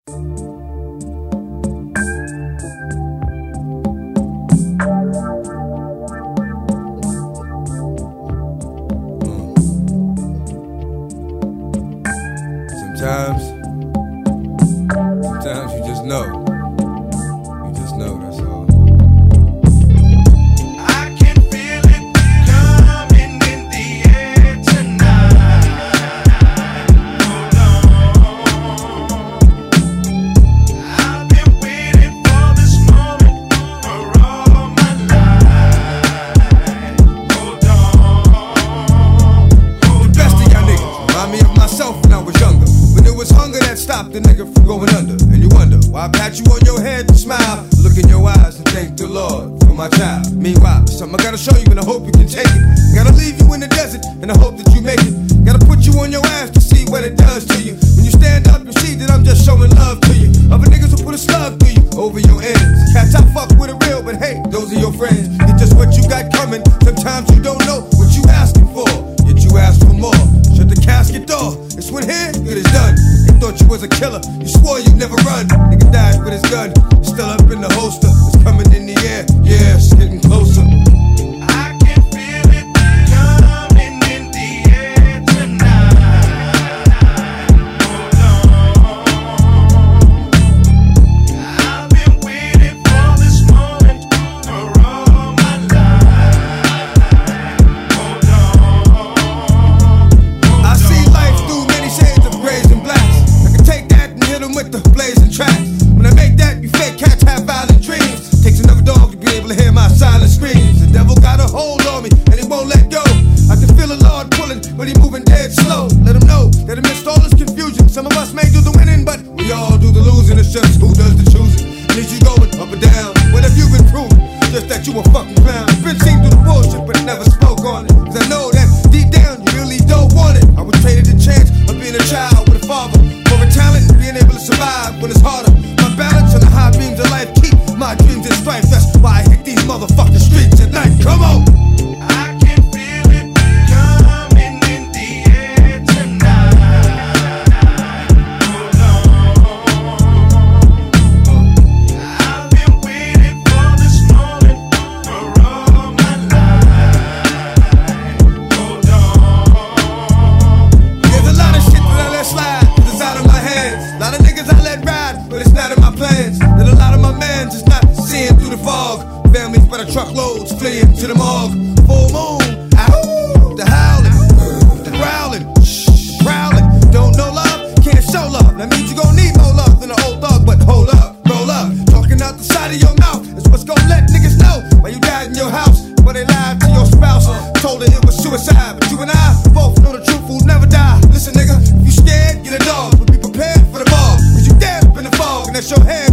Sometimes you just know. You just know, that's all. I can feel it coming in the air tonight. Hold on. I've been waiting for this moment for all my life. Hold on. The best of y'all niggas remind me of myself when I was younger. When it was hunger that stopped the nigga from going under. And you wonder why I pat you on your head and smile, look in your eyes and thank the Lord for my child. Meanwhile, there's something I gotta show you and I hope you can take it. Gotta leave you in the desert and I hope that you make it. Gotta put you on your ass to see what it does to you. When you stand up, you see that I'm just showing love to you. Other niggas will put a slug through you over your ends. Cats I fuck with it real, but hey, those are your friends. It's just what you got coming. Sometimes you don't know what you asking for, yet you ask for more. Shut the casket door. It's when here, good is done. You thought you was a killer, you swore you'd never run. Nigga died with his gun, still up in the holster. It's coming in the air, yeah, it's getting closer. I can feel it coming in the air tonight. Hold on. I've been waiting for this moment for all my life. Hold on. I see life through many shades of grays and blacks. I can take that and hit them with the blazing tracks. When I make that, you fake cats have violent dreams. Takes another dog to be able to hear my silent screams. The devil got a hold on me and he won't let go. I can feel the Lord pulling, but he moving dead slow. Let him know that amidst all this confusion, some of us may do the winning, but we all do the losing. It's just who does the choosing. And is you going up or down? What have you been proving? Just that you a fucking clown. Been seen through the bullshit, but never spoke on it. Cause I know that deep down you really don't want it. I was traded the chance of being a child with a father, for a talent and being able to survive when it's harder. My balance on the high beams of life keep my dreams in strife. That's why I hit these motherfucking streets at night. Come on! I can feel it coming in the air tonight. Hold on. I've been waiting for this moment for all my life. Hold on. There's a lot of shit that I let slide, but it's out of my hands. A lot of niggas I let ride, but it's not in my plans. Then a lot of my mans is not seeing through the fog. Families by the truckloads fleeing to the morgue. Full moon, ow, the howling, the growling, growling. Don't know love, can't show love. That means you gon' need more love than an old thug. But hold up, roll up. Talking out the side of your mouth is what's gon' let niggas know why you died in your house. But they lied to your spouse, told her it was suicide. But you and I both know the truth will never die. Listen, nigga, if you scared, get a dog. But be prepared for the ball. Cause you dead up in the fog, and that's your head.